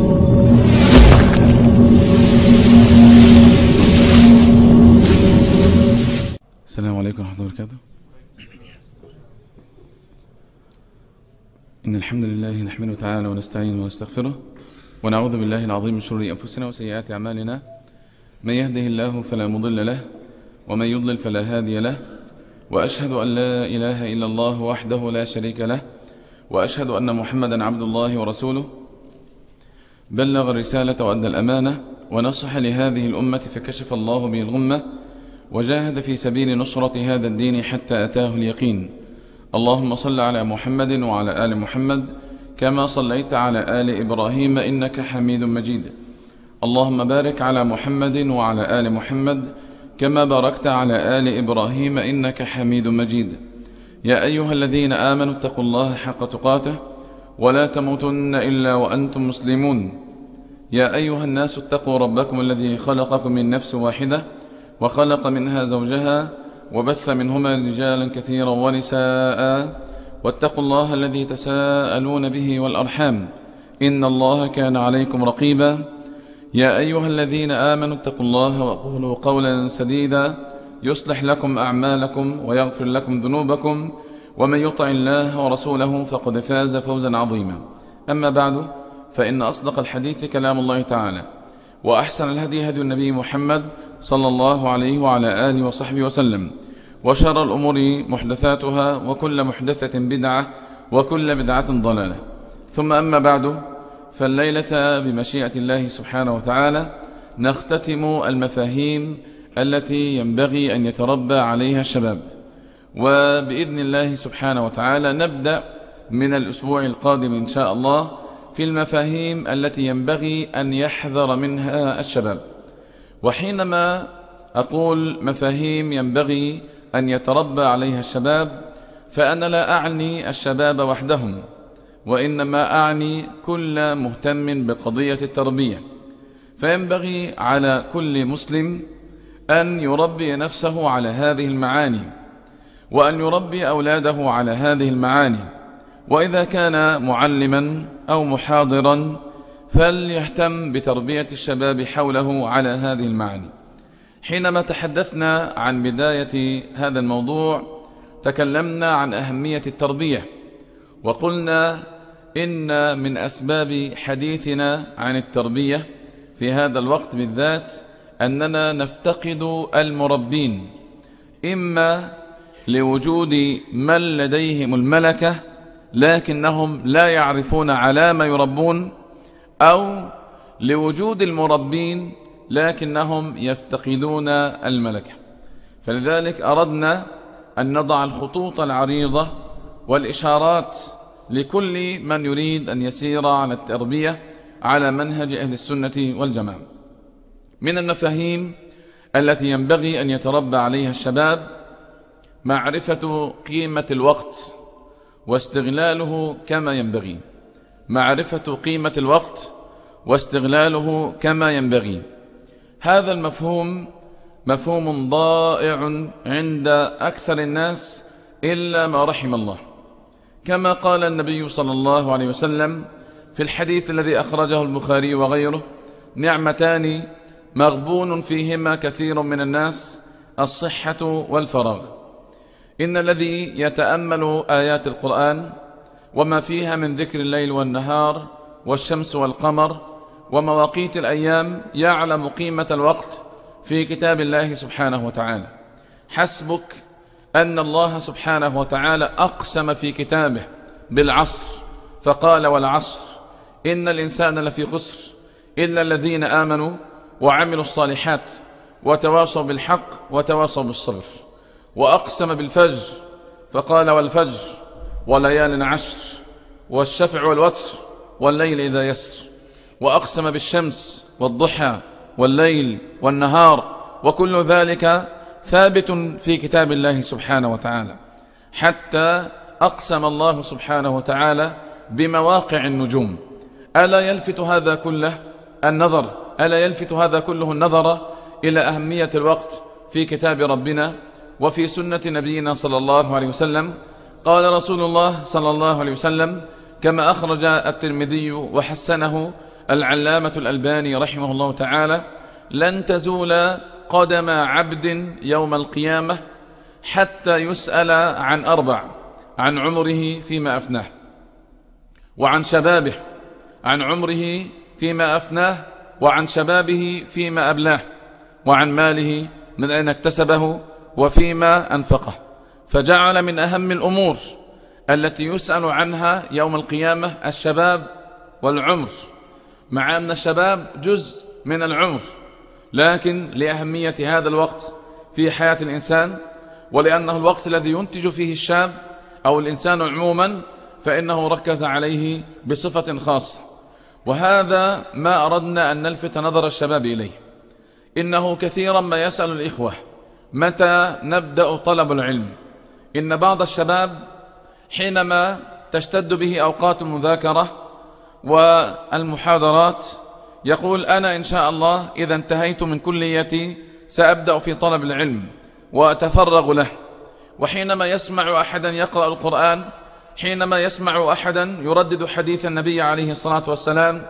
السلام عليكم ورحمة الله وبركاته. إن الحمد لله نحمده تعالى ونستعينه ونستغفره ونعوذ بالله العظيم من شرور أنفسنا وسيئات أعمالنا. من يهده الله فلا مضل له ومن يضلل فلا هادي له، وأشهد أن لا إله إلا الله وحده لا شريك له، وأشهد أن محمدا عبد الله ورسوله. بلغ الرسالة وأدى الأمانة ونصح لهذه الأمة فكشف الله به الغمة، وجاهد في سبيل نصرة هذا الدين حتى أتاه اليقين. اللهم صل على محمد وعلى آل محمد كما صليت على آل إبراهيم إنك حميد مجيد. اللهم بارك على محمد وعلى آل محمد كما باركت على آل إبراهيم إنك حميد مجيد. يا أيها الذين آمنوا اتقوا الله حق تقاته ولا تموتن إلا وأنتم مسلمون. يا أيها الناس اتقوا ربكم الذي خلقكم من نفس واحدة وخلق منها زوجها وبث منهما رجالا كثيرا ونساء، واتقوا الله الذي تساءلون به والأرحام إن الله كان عليكم رقيبا. يا أيها الذين آمنوا اتقوا الله وقولوا قولا سديدا يصلح لكم أعمالكم ويغفر لكم ذنوبكم، ومن يطع الله ورسوله فقد فاز فوزا عظيما. أما بعد، فإن أصدق الحديث كلام الله تعالى، وأحسن الهدي هدي النبي محمد صلى الله عليه وعلى آله وصحبه وسلم، وشر الأمور محدثاتها وكل محدثة بدعة وكل بدعة ضلالة. ثم أما بعد، فالليلة بمشيئة الله سبحانه وتعالى نختتم المفاهيم التي ينبغي أن يتربى عليها الشباب، وبإذن الله سبحانه وتعالى نبدأ من الأسبوع القادم إن شاء الله في المفاهيم التي ينبغي أن يحذر منها الشباب. وحينما أقول مفاهيم ينبغي أن يتربى عليها الشباب، فأنا لا أعني الشباب وحدهم، وإنما أعني كل مهتم بقضية التربية. فينبغي على كل مسلم أن يربي نفسه على هذه المعاني، وأن يربي أولاده على هذه المعاني. وإذا كان معلما أو محاضرا فليهتم بتربية الشباب حوله على هذه المعاني. حينما تحدثنا عن بداية هذا الموضوع تكلمنا عن أهمية التربية، وقلنا إن من أسباب حديثنا عن التربية في هذا الوقت بالذات أننا نفتقد المربين، إما لوجود من لديهم الملكة لكنهم لا يعرفون على ما يربون، أو لوجود المربين لكنهم يفتقدون الملكة. فلذلك أردنا أن نضع الخطوط العريضة والإشارات لكل من يريد أن يسير على التربية على منهج أهل السنة والجماعة. من المفاهيم التي ينبغي أن يتربى عليها الشباب معرفة قيمة الوقت واستغلاله كما ينبغي. معرفة قيمة الوقت واستغلاله كما ينبغي. هذا المفهوم مفهوم ضائع عند أكثر الناس إلا ما رحم الله، كما قال النبي صلى الله عليه وسلم في الحديث الذي أخرجه البخاري وغيره: نعمتان مغبون فيهما كثير من الناس، الصحة والفراغ. إن الذي يتأمل آيات القرآن وما فيها من ذكر الليل والنهار والشمس والقمر ومواقيت الأيام يعلم قيمة الوقت في كتاب الله سبحانه وتعالى. حسبك أن الله سبحانه وتعالى أقسم في كتابه بالعصر فقال: والعصر إن الإنسان لفي خسر إلا الذين آمنوا وعملوا الصالحات وتواصوا بالحق وتواصوا بالصبر. وأقسم بالفجر فقال: والفجر وليال عشر والشفع والوتر والليل إذا يسر. وأقسم بالشمس والضحى والليل والنهار، وكل ذلك ثابت في كتاب الله سبحانه وتعالى. حتى أقسم الله سبحانه وتعالى بمواقع النجوم. ألا يلفت هذا كله النظر، ألا يلفت هذا كله النظر إلى أهمية الوقت في كتاب ربنا وفي سنة نبينا صلى الله عليه وسلم. قال رسول الله صلى الله عليه وسلم كما أخرج الترمذي وحسنه العلامة الألباني رحمه الله تعالى: لن تزول قدم عبد يوم القيامة حتى يسأل عن 4: عن عمره فيما أفناه، وعن شبابه، عن عمره فيما أفناه، وعن شبابه فيما أبلاه، وعن ماله من أين اكتسبه وفيما أنفقه. فجعل من أهم الأمور التي يسأل عنها يوم القيامة الشباب والعمر، مع أن الشباب جزء من العمر، لكن لأهمية هذا الوقت في حياة الإنسان، ولأنه الوقت الذي ينتج فيه الشاب أو الإنسان عموما، فإنه ركز عليه بصفة خاصة. وهذا ما أردنا أن نلفت نظر الشباب إليه. إنه كثيرا ما يسأل الإخوة: متى نبدأ طلب العلم؟ إن بعض الشباب حينما تشتد به أوقات المذاكرة والمحاضرات يقول: أنا إن شاء الله إذا انتهيت من كليتي سأبدأ في طلب العلم وأتفرغ له. وحينما يسمع أحدا يقرأ القرآن، حينما يسمع أحدا يردد حديث النبي عليه الصلاة والسلام: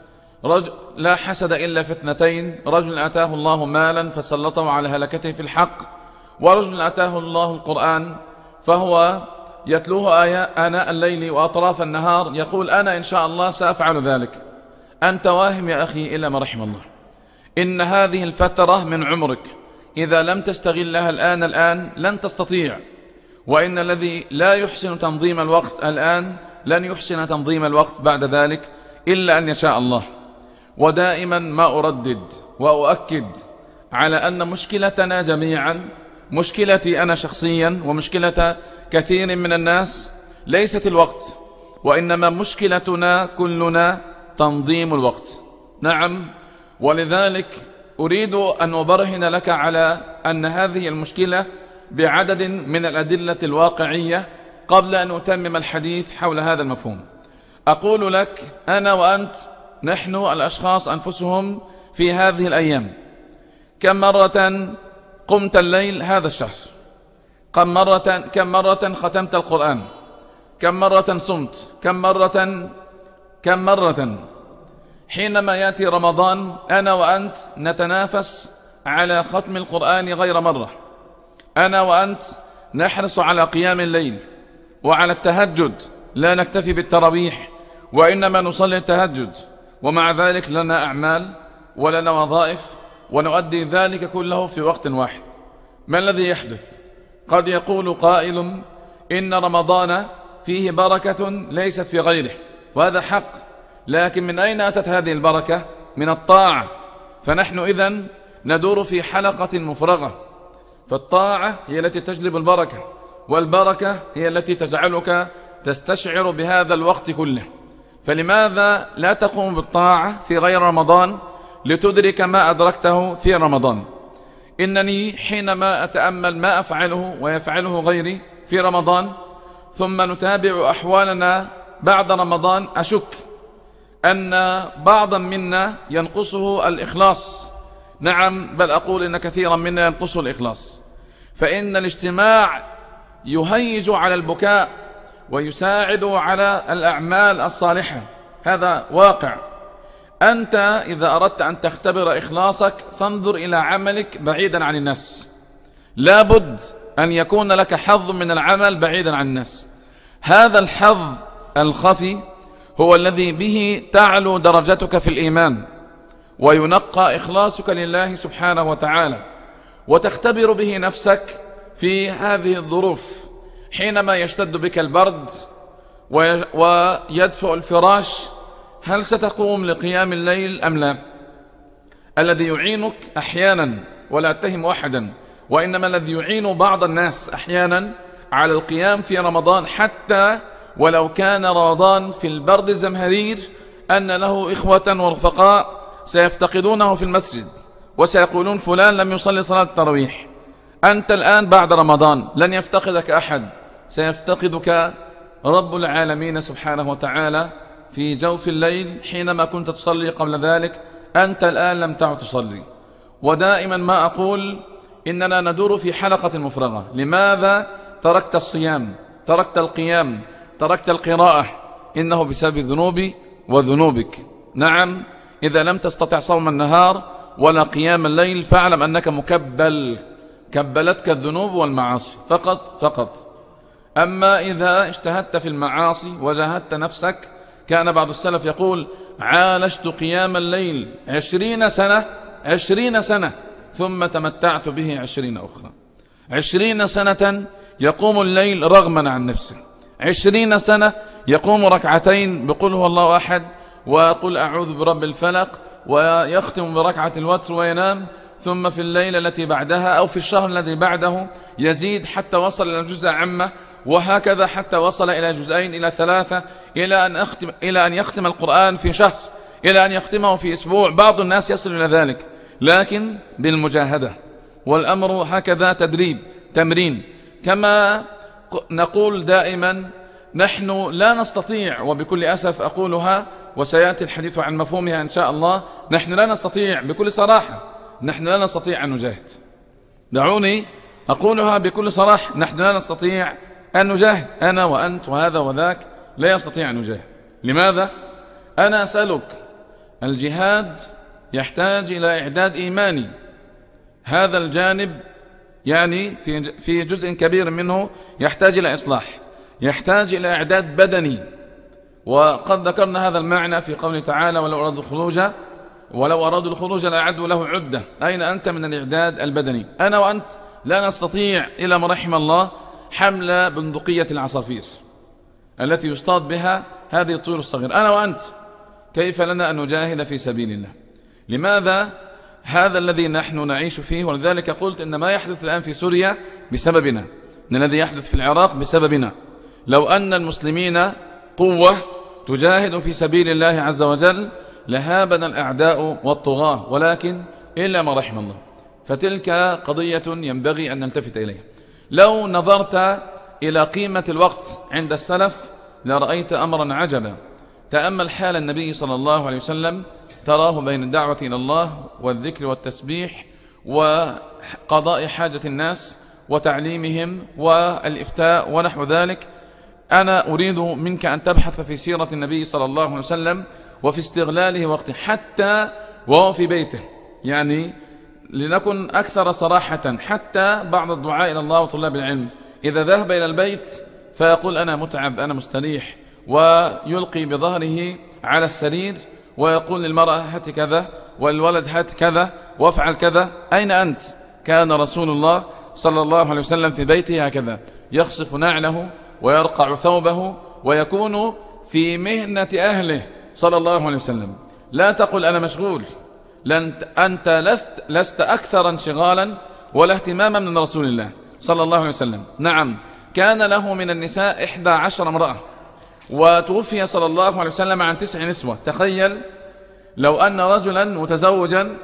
لا حسد إلا في 2: رجل آتاه الله مالا فسلطه على هلكته في الحق، ورجل آتاه الله القرآن فهو يتلوه آناء الليل وأطراف النهار يقول: أنا إن شاء الله سأفعل ذلك. أنت واهم يا أخي إلا ما رحم الله. إن هذه الفترة من عمرك إذا لم تستغلها الآن لن تستطيع. وإن الذي لا يحسن تنظيم الوقت الآن لن يحسن تنظيم الوقت بعد ذلك إلا أن يشاء الله. ودائما ما أردد وأؤكد على أن مشكلتنا جميعا، مشكلتي أنا شخصيا ومشكلة كثير من الناس، ليست الوقت، وإنما مشكلتنا كلنا تنظيم الوقت. نعم، ولذلك أريد أن أبرهن لك على أن هذه المشكلة بعدد من الأدلة الواقعية قبل أن أتمم الحديث حول هذا المفهوم. أقول لك: أنا وأنت نحن الأشخاص أنفسهم في هذه الأيام كم مرة قمت الليل هذا الشهر؟ كم مرة ختمت القرآن؟ كم مرة صمت؟ كم مرة حينما يأتي رمضان أنا وأنت نتنافس على ختم القرآن غير مرة. أنا وأنت نحرص على قيام الليل وعلى التهجد، لا نكتفي بالتراويح وإنما نصلي التهجد، ومع ذلك لنا أعمال ولنا وظائف ونؤدي ذلك كله في وقت واحد. ما الذي يحدث؟ قد يقول قائل: إن رمضان فيه بركة ليست في غيره، وهذا حق، لكن من أين أتت هذه البركة؟ من الطاعة. فنحن إذن ندور في حلقة مفرغة، فالطاعة هي التي تجلب البركة، والبركة هي التي تجعلك تستشعر بهذا الوقت كله. فلماذا لا تقوم بالطاعة في غير رمضان لتدرك ما أدركته في رمضان؟ إنني حينما أتأمل ما أفعله ويفعله غيري في رمضان ثم نتابع أحوالنا بعد رمضان أشك أن بعضا منا ينقصه الإخلاص. نعم، بل أقول إن كثيرا منا ينقصه الإخلاص. فإن الاجتماع يهيج على البكاء ويساعد على الأعمال الصالحة، هذا واقع. أنت إذا أردت أن تختبر إخلاصك فانظر إلى عملك بعيدا عن الناس. لابد أن يكون لك حظ من العمل بعيدا عن الناس. هذا الحظ الخفي هو الذي به تعلو درجتك في الإيمان وينقى إخلاصك لله سبحانه وتعالى، وتختبر به نفسك في هذه الظروف. حينما يشتد بك البرد ويدفئ الفراش، هل ستقوم لقيام الليل أم لا؟ الذي يعينك أحيانا، ولا أتهم أحدا، وإنما الذي يعين بعض الناس أحيانا على القيام في رمضان، حتى ولو كان رمضان في البرد الزمهرير، أن له إخوة ورفقاء سيفتقدونه في المسجد وسيقولون: فلان لم يصلي صلاة التراويح. أنت الآن بعد رمضان لن يفتقدك أحد، سيفتقدك رب العالمين سبحانه وتعالى في جوف الليل حينما كنت تصلي قبل ذلك. أنت الآن لم تعد تصلي. ودائما ما أقول إننا ندور في حلقة مفرغة. لماذا تركت الصيام؟ تركت القيام؟ تركت القراءة؟ إنه بسبب ذنوبي وذنوبك. نعم، إذا لم تستطع صوم النهار ولا قيام الليل فاعلم أنك مكبل، كبلتك الذنوب والمعاصي فقط. أما إذا اجتهدت في المعاصي وجاهدت نفسك، كان بعض السلف يقول: عالجت قيام الليل 20 سنة ثم تمتعت به 20 أخرى. 20 سنة يقوم الليل رغما عن نفسه، 20 سنة يقوم ركعتين بقل هو الله أحد وقل أعوذ برب الفلق، ويختم بركعة الوتر وينام، ثم في الليلة التي بعدها أو في الشهر الذي بعده يزيد حتى وصل إلى الجزء عامة، وهكذا حتى وصل إلى جزئين إلى 3، إلى أن يختم القرآن في شهر، إلى أن يختمه في أسبوع. بعض الناس يصل إلى ذلك، لكن بالمجاهدة، والأمر هكذا تدريب تمرين. كما نقول دائما نحن لا نستطيع، وبكل أسف أقولها وسيأتي الحديث عن مفهومها إن شاء الله، نحن لا نستطيع بكل صراحة، نحن لا نستطيع أن نجاهد. دعوني أقولها بكل صراحة، نحن لا نستطيع أن نجاهد، أنا وأنت وهذا وذاك لا يستطيع أن نجاهد. لماذا؟ أنا أسألك، الجهاد يحتاج إلى إعداد إيماني، هذا الجانب يعني في جزء كبير منه يحتاج إلى إصلاح، يحتاج إلى إعداد بدني، وقد ذكرنا هذا المعنى في قوله تعالى: ولو أرادوا الخروج لأعدوا له عدة. أين أنت من الإعداد البدني؟ أنا وأنت لا نستطيع إلى ما رحم الله حمل بندقية العصافير التي يصطاد بها هذه الطيور الصغيرة. أنا وأنت كيف لنا أن نجاهد في سبيل الله؟ لماذا؟ هذا الذي نحن نعيش فيه، ولذلك قلت إن ما يحدث الآن في سوريا بسببنا، إن الذي يحدث في العراق بسببنا. لو أن المسلمين قوة تجاهد في سبيل الله عز وجل لهابنا الأعداء والطغاة، ولكن إلا ما رحم الله. فتلك قضية ينبغي أن نلتفت إليها. لو نظرت إلى قيمة الوقت عند السلف لرأيت أمرا عجبا. تأمل حال النبي صلى الله عليه وسلم، تراه بين الدعوة إلى الله والذكر والتسبيح وقضاء حاجة الناس وتعليمهم والإفتاء ونحو ذلك. أنا أريد منك أن تبحث في سيرة النبي صلى الله عليه وسلم وفي استغلاله وقته، حتى وهو في بيته. يعني لنكن أكثر صراحة، حتى بعض الدعاء إلى الله وطلاب العلم إذا ذهب إلى البيت فيقول: أنا متعب، أنا مستريح، ويلقي بظهره على السرير ويقول للمرأة: هات كذا، والولد هات كذا، وافعل كذا. أين أنت؟ كان رسول الله صلى الله عليه وسلم في بيته هكذا، يخصف نعله ويرقع ثوبه ويكون في مهنة أهله صلى الله عليه وسلم. لا تقل أنا مشغول، أنت لست أكثر انشغالا ولا اهتماما من رسول الله صلى الله عليه وسلم. نعم، كان له من النساء 11 امرأة، وتوفي صلى الله عليه وسلم عن 9 نسوة. تخيل لو أن رجلا متزوجا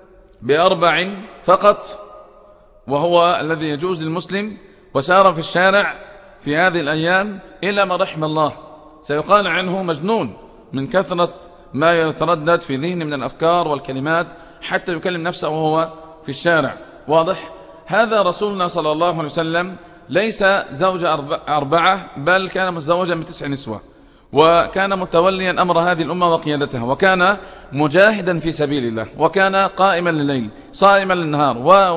ب4 فقط، وهو الذي يجوز للمسلم، وسار في الشارع في هذه الأيام إلى ما رحم الله، سيقال عنه مجنون من كثرة ما يتردد في ذهنه من الأفكار والكلمات، حتى يكلم نفسه وهو في الشارع. واضح؟ هذا رسولنا صلى الله عليه وسلم ليس زوج 4، بل كان متزوجا ب9 نسوة، وكان متوليا أمر هذه الأمة وقيادتها، وكان مجاهدا في سبيل الله، وكان قائما لليل صائما للنهار،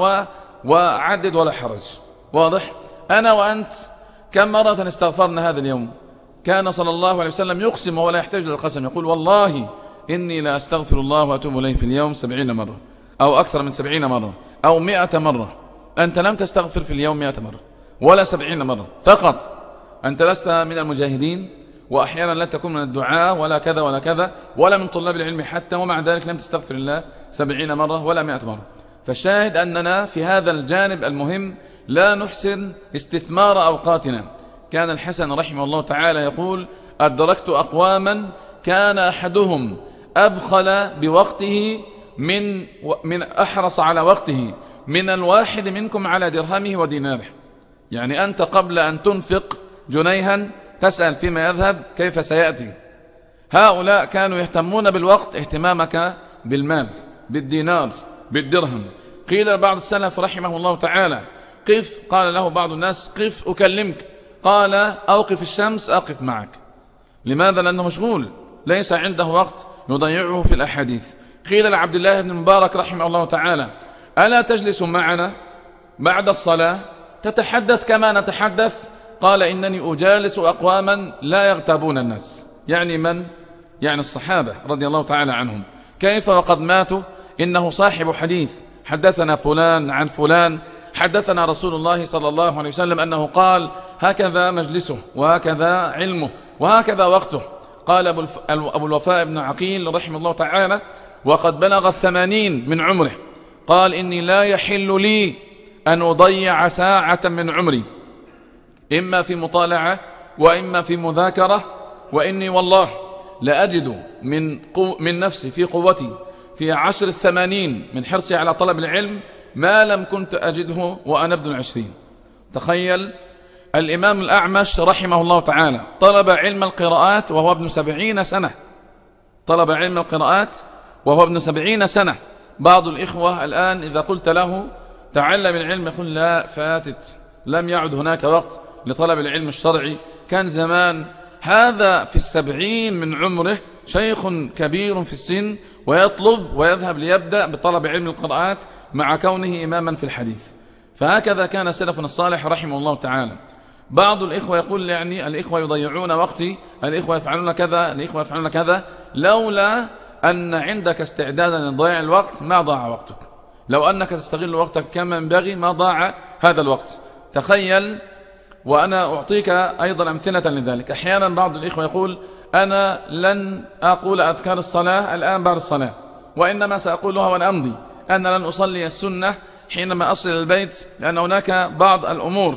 وعدد ولا حرج. واضح؟ أنا وأنت كم مرة استغفرنا هذا اليوم؟ كان صلى الله عليه وسلم يقسم ولا يحتاج للقسم، يقول: والله إني لا أستغفر الله وأتوب إليه في اليوم 70 مرة، أو أكثر من 70 مرة، أو 100 مرة. أنت لم تستغفر في اليوم 100 مرة ولا 70 مرة فقط. أنت لست من المجاهدين، وأحيانا لا تكون من الدعاء ولا كذا ولا كذا، ولا من طلاب العلم حتى، ومع ذلك لم تستغفر الله 70 مرة ولا 100 مرة. فالشاهد أننا في هذا الجانب المهم لا نحسن استثمار أوقاتنا. كان الحسن رحمه الله تعالى يقول: أدركت أقواما كان أحدهم أبخل بوقته من أحرص على وقته من الواحد منكم على درهمه وديناره. يعني أنت قبل أن تنفق جنيها تسأل فيما يذهب كيف سيأتي. هؤلاء كانوا يهتمون بالوقت اهتمامك بالمال، بالدينار، بالدرهم. قيل بعض السلف رحمه الله تعالى: قف، قال له بعض الناس: قف أكلمك، قال: أوقف الشمس أقف معك. لماذا؟ لأنه مشغول، ليس عنده وقت يضيعه في الأحاديث. قيل لعبد الله بن المبارك رحمه الله تعالى: ألا تجلس معنا بعد الصلاة تتحدث كما نتحدث؟ قال: إنني أجالس أقواما لا يغتابون الناس. يعني من؟ يعني الصحابة رضي الله تعالى عنهم. كيف وقد ماتوا؟ إنه صاحب حديث، حدثنا فلان عن فلان، حدثنا رسول الله صلى الله عليه وسلم أنه قال: هكذا مجلسه، وهكذا علمه، وهكذا وقته. قال أبو الوفاء بن عقيل رحمه الله تعالى وقد بلغ 80 من عمره، قال: إني لا يحل لي أن أضيع ساعة من عمري إما في مطالعة وإما في مذاكرة، وإني والله لأجد من نفسي في قوتي في عشر 80 من حرصي على طلب العلم ما لم كنت أجده وأنا ابن 20. تخيل الإمام الأعمش رحمه الله تعالى طلب علم القراءات وهو ابن 70 سنة، طلب علم القراءات وهو ابن 70 سنة. بعض الإخوة الآن إذا قلت له تعلم العلم يقول: لا، فاتت، لم يعد هناك وقت لطلب العلم الشرعي، كان زمان. هذا في 70 من عمره، شيخ كبير في السن، ويطلب ويذهب ليبدأ بطلب علم القراءات مع كونه إماما في الحديث. فهكذا كان سلفنا الصالح رحمه الله تعالى. بعض الإخوة يقول: يعني الإخوة يضيعون وقتي، الإخوة يفعلون كذا، الإخوة يفعلون كذا. لولا أن عندك استعدادا لضياع الوقت ما ضاع وقتك، لو أنك تستغل وقتك كما ينبغي ما ضاع هذا الوقت. تخيل، وأنا أعطيك أيضا أمثلة لذلك. أحيانا بعض الإخوة يقول: أنا لن أقول أذكار الصلاة الآن بعد الصلاة، وإنما سأقولها وأنا أمضي. أنا لن أصلي السنة حينما أصل البيت، لأن هناك بعض الأمور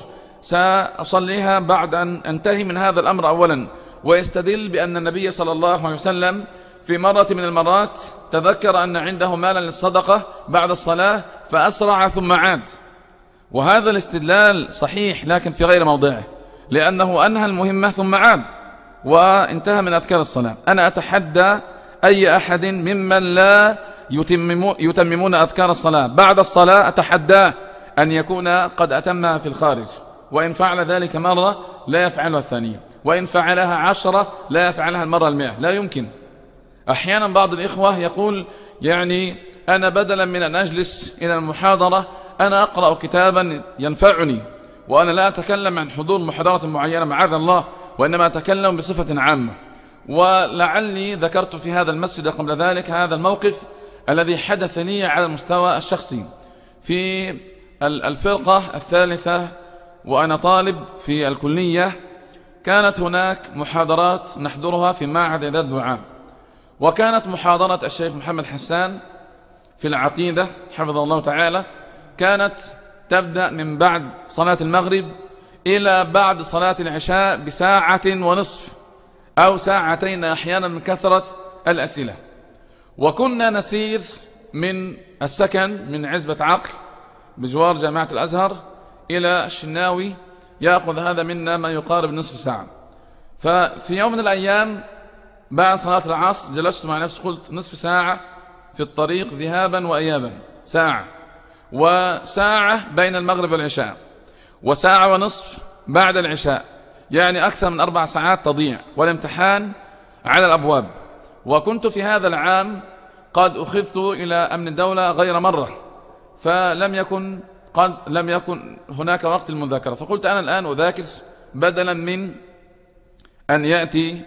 سأصليها بعد أن أنتهي من هذا الأمر أولا. ويستدل بأن النبي صلى الله عليه وسلم في مرة من المرات تذكر أن عنده مالا للصدقة بعد الصلاة فأسرع ثم عاد. وهذا الاستدلال صحيح لكن في غير موضعه، لأنه أنهى المهمة ثم عاد وانتهى من أذكار الصلاة. أنا أتحدى أي أحد ممن لا يتممون أذكار الصلاة بعد الصلاة، أتحداه أن يكون قد أتمها في الخارج، وإن فعل ذلك مرة لا يفعلها الثانية، وإن فعلها 10 لا يفعلها المرة 100. لا يمكن. أحيانا بعض الإخوة يقول: يعني أنا بدلا من أن أجلس إلى المحاضرة أنا أقرأ كتابا ينفعني، وأنا لا أتكلم عن حضور محاضرة معينة معاذ الله، وإنما أتكلم بصفة عامة. ولعلي ذكرت في هذا المسجد قبل ذلك هذا الموقف الذي حدث لي على المستوى الشخصي في الفرقة الثالثة وأنا طالب في الكلية. كانت هناك محاضرات نحضرها في معهد إعداد الدعاء، وكانت محاضرة الشيخ محمد حسان في العقيدة حفظه الله تعالى كانت تبدأ من بعد صلاة المغرب إلى بعد صلاة العشاء بساعة ونصف أو ساعتين أحيانا من كثرة الأسئلة. وكنا نسير من السكن من عزبة عقل بجوار جامعة الأزهر إلى الشناوي، يأخذ هذا منا ما يقارب نصف ساعة. ففي يوم من الأيام بعد صلاة العصر جلست مع نفسي قلت: نصف ساعة في الطريق ذهابا وإيابا، ساعة، وساعة بين المغرب والعشاء، وساعة ونصف بعد العشاء، يعني أكثر من 4 ساعات تضيع، والامتحان على الأبواب. وكنت في هذا العام قد أخذت إلى أمن الدولة غير مرة، فلم يكن هناك وقت المذاكرة. فقلت أنا الآن أذاكر بدلا من أن يأتي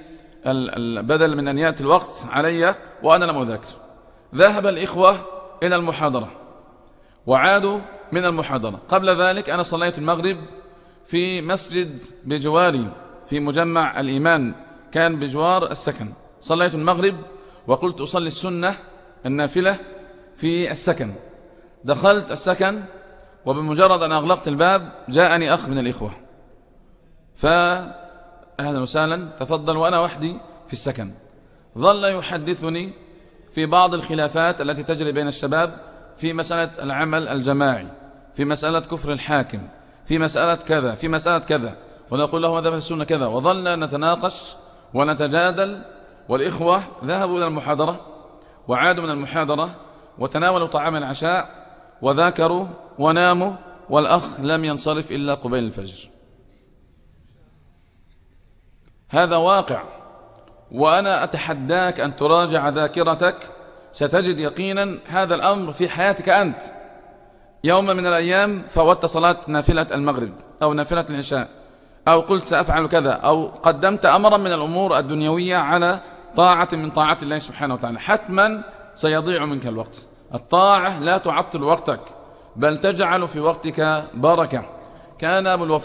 الوقت علي وأنا لم أذاكر. ذهب الإخوة إلى المحاضرة وعادوا من المحاضرة. قبل ذلك أنا صليت المغرب في مسجد بجواري في مجمع الإيمان، كان بجوار السكن. صليت المغرب وقلت أصلي السنة النافلة في السكن. دخلت السكن وبمجرد أن أغلقت الباب جاءني أخ من الإخوة، فأهلا وسهلا تفضل، وأنا وحدي في السكن. ظل يحدثني في بعض الخلافات التي تجري بين الشباب في مسألة العمل الجماعي، في مسألة كفر الحاكم، في مسألة كذا، في مسألة كذا، ونقول له ماذا في السنة كذا، وظلنا نتناقش ونتجادل. والإخوة ذهبوا إلى المحاضرة وعادوا من المحاضرة وتناولوا طعام العشاء وذاكروا وناموا، والأخ لم ينصرف إلا قبيل الفجر. هذا واقع وأنا أتحداك أن تراجع ذاكرتك، ستجد يقينا هذا الأمر في حياتك أنت. يوم من الأيام فوتت صلاة نافلة المغرب أو نافلة العشاء، أو قلت سأفعل كذا، أو قدمت أمرا من الأمور الدنيوية على طاعة من طاعات الله سبحانه وتعالى، حتما سيضيع منك الوقت. الطاعة لا تعطل وقتك، بل تجعل في وقتك بركة. كان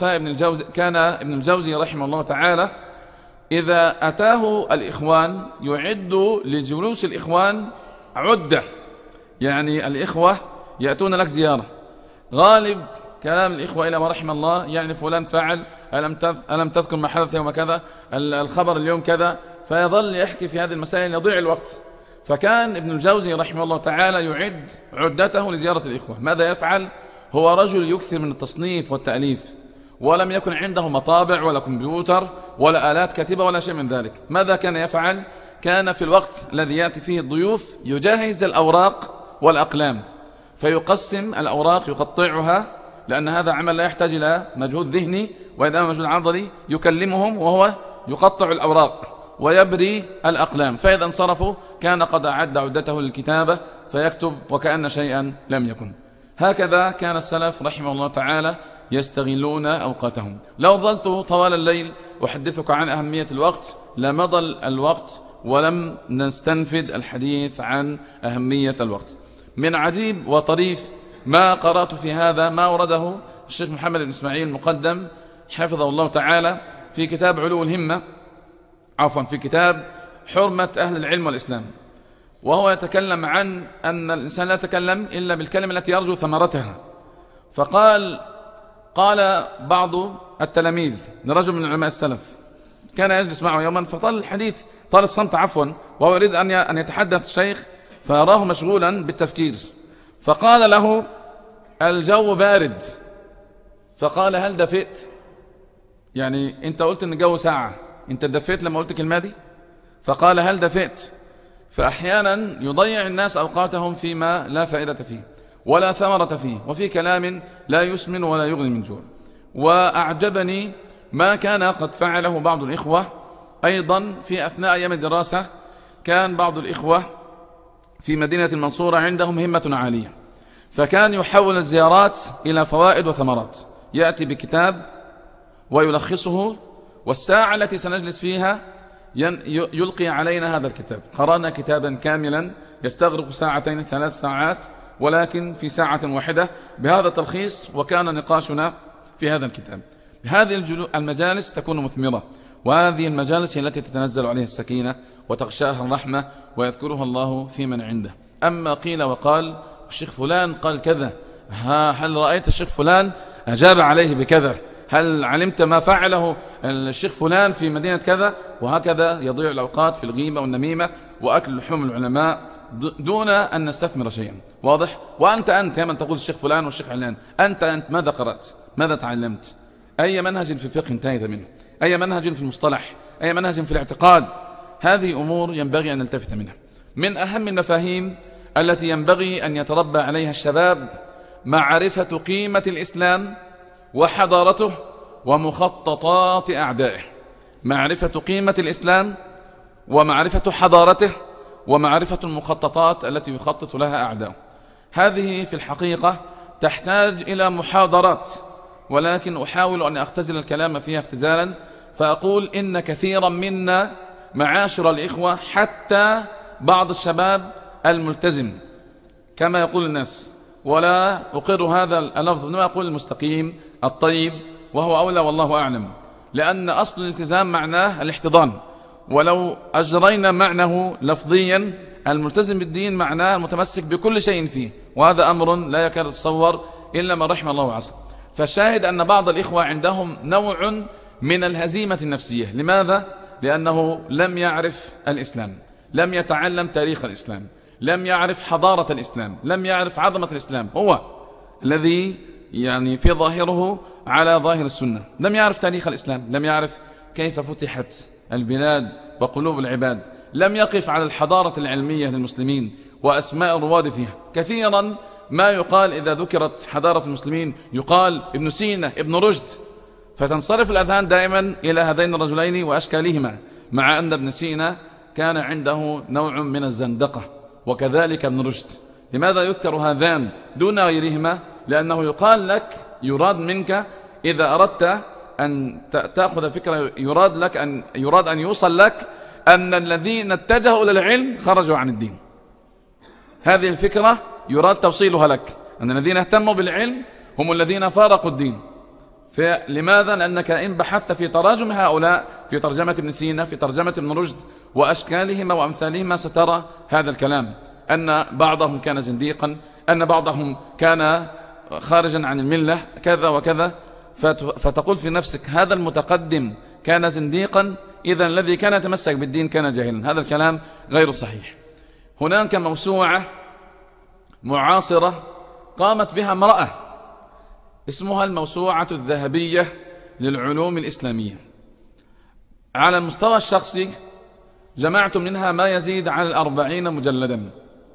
ابن الجوزي رحمه الله تعالى إذا أتاه الإخوان يعد لجلوس الإخوان عدة، يعني الإخوة يأتون لك زيارة، غالب كلام الإخوة إلى ما رحم الله يعني فلان فعل، ألم تذكر ما حدث يوم كذا، الخبر اليوم كذا، فيظل يحكي في هذه المسائل يضيع الوقت. فكان ابن الجوزي رحمه الله تعالى يعد عدته لزيارة الإخوة. ماذا يفعل؟ هو رجل يكثر من التصنيف والتأليف، ولم يكن عنده مطابع ولا كمبيوتر ولا آلات كاتبة ولا شيء من ذلك. ماذا كان يفعل؟ كان في الوقت الذي يأتي فيه الضيوف يجهز الأوراق والأقلام، فيقسم الأوراق يقطعها، لأن هذا عمل لا يحتاج إلى مجهود ذهني وإنما مجهود عضلي. يكلمهم وهو يقطع الأوراق ويبري الأقلام، فإذا انصرفوا كان قد أعد عدته للكتابة فيكتب وكأن شيئا لم يكن. هكذا كان السلف رحمه الله تعالى يستغلون أوقاتهم. لو ظلت طوال الليل أحدثك عن أهمية الوقت لمضى الوقت ولم نستنفد الحديث عن أهمية الوقت. من عجيب وطريف ما قرأت في هذا ما ورده الشيخ محمد بن إسماعيل المقدم حفظه الله تعالى في كتاب علو الهمة، في كتاب حرمة أهل العلم والإسلام، وهو يتكلم عن أن الإنسان لا يتكلم إلا بالكلمة التي يرجو ثمرتها. فقال بعض التلاميذ لرجل من علماء السلف كان يجلس معه يوما، فطال الحديث، طال الصمت عفوا، وهو يريد أن يتحدث الشيخ، فأراه مشغولا بالتفكير، فقال له: الجو بارد. فقال: هل دفئت؟ يعني أنت قلت أن الجو ساعة، أنت دفئت لما قلت كلمة دي؟ فقال: هل دفئت؟ فأحيانا يضيع الناس أوقاتهم فيما لا فائدة فيه ولا ثمرة فيه، وفي كلام لا يسمن ولا يغني من جوع. وأعجبني ما كان قد فعله بعض الإخوة أيضا في أثناء أيام الدراسة. كان بعض الإخوة في مدينة المنصورة عندهم همة عالية، فكان يحول الزيارات إلى فوائد وثمرات، يأتي بكتاب ويلخصه، والساعة التي سنجلس فيها يلقي علينا هذا الكتاب. قرأنا كتابا كاملا يستغرق 2 3 ساعات، ولكن في ساعة واحدة بهذا التلخيص، وكان نقاشنا في هذا الكتاب. هذه المجالس تكون مثمرة، وهذه المجالس هي التي تتنزل عليها السكينة وتغشاها الرحمة ويذكرها الله في من عنده. أما قيل وقال الشيخ فلان قال كذا، هل رأيت الشيخ فلان أجاب عليه بكذا، هل علمت ما فعله الشيخ فلان في مدينة كذا، وهكذا يضيع الأوقات في الغيبة والنميمة وأكل لحوم العلماء دون أن نستثمر شيئا. واضح؟ وأنت يا من تقول الشيخ فلان والشيخ علان، أنت ماذا قرأت؟ ماذا تعلمت؟ أي منهج في الفقه انتهيت منه؟ أي منهج في المصطلح؟ أي منهج في الاعتقاد؟ هذه أمور ينبغي أن نلتفت منها. من أهم المفاهيم التي ينبغي أن يتربى عليها الشباب معرفة قيمة الإسلام وحضارته ومخططات أعدائه. معرفة قيمة الإسلام ومعرفة حضارته ومعرفة المخططات التي يخطط لها أعداؤه. هذه في الحقيقة تحتاج إلى محاضرات، ولكن أحاول أن أختزل الكلام فيها اختزالا، فأقول إن كثيرا منا معاشر الإخوة حتى بعض الشباب الملتزم كما يقول الناس، ولا أقر هذا اللفظ، إنما أقول المستقيم الطيب، وهو أولى والله أعلم، لأن أصل الالتزام معناه الاحتضان، ولو أجرينا معناه لفظيا الملتزم بالدين معناه المتمسك بكل شيء فيه، وهذا أمر لا يكاد يتصور إلا من رحم الله وعصى. فالشاهد أن بعض الإخوة عندهم نوع من الهزيمة النفسية. لماذا؟ لأنه لم يعرف الإسلام، لم يتعلم تاريخ الإسلام، لم يعرف حضارة الإسلام، لم يعرف عظمة الإسلام، هو الذي يعني في ظاهره على ظاهر السنة، لم يعرف تاريخ الإسلام، لم يعرف كيف فتحت البلاد وقلوب العباد، لم يقف على الحضارة العلمية للمسلمين وأسماء الرواد فيها. كثيرا ما يقال إذا ذكرت حضارة المسلمين يقال ابن سينا، ابن رشد، فتنصرف الأذهان دائما إلى هذين الرجلين وأشكالهما، مع أن ابن سينا كان عنده نوع من الزندقة، وكذلك ابن رشد. لماذا يذكر هذان دون غيرهما؟ لأنه يقال لك، يراد منك إذا أردت أن تأخذ فكرة، يراد أن يوصل لك أن الذين اتجهوا إلى العلم خرجوا عن الدين. هذه الفكرة يراد توصيلها لك، أن الذين اهتموا بالعلم هم الذين فارقوا الدين. فلماذا؟ لأنك إن بحثت في تراجم هؤلاء، في ترجمة ابن سينا، في ترجمة ابن رشد وأشكالهما وأمثالهما، سترى هذا الكلام، أن بعضهم كان زنديقا، أن بعضهم كان خارجا عن الملة، كذا وكذا. فتقول في نفسك هذا المتقدم كان زنديقا، إذن الذي كان يتمسك بالدين كان جاهلا. هذا الكلام غير صحيح. هناك موسوعة معاصرة قامت بها امرأة اسمها الموسوعة الذهبية للعلوم الإسلامية. على المستوى الشخصي جمعت منها ما يزيد على 40 مجلدا،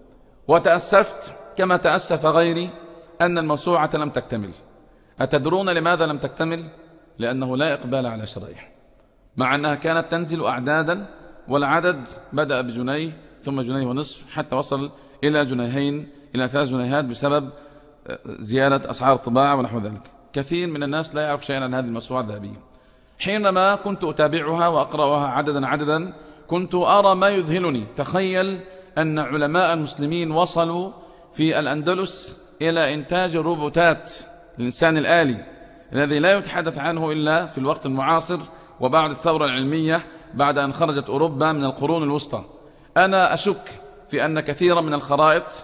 وتأسفت كما تأسف غيري أن الموسوعة لم تكتمل. أتدرون لماذا لم تكتمل؟ لأنه لا إقبال على شرائح، مع أنها كانت تنزل أعدادا، والعدد بدأ بجنيه ثم جنيه ونصف حتى وصل إلى جنيهين إلى 3 جنيهات بسبب زيادة أسعار الطباعة ونحو ذلك. كثير من الناس لا يعرف شيئا عن هذه الموسوعة الذهبية. حينما كنت أتابعها وأقرأها عددا كنت أرى ما يذهلني. تخيل أن علماء المسلمين وصلوا في الأندلس إلى إنتاج الروبوتات، الإنسان الآلي الذي لا يتحدث عنه إلا في الوقت المعاصر وبعد الثورة العلمية، بعد أن خرجت أوروبا من القرون الوسطى. أنا أشك في أن كثيرا من الخرائط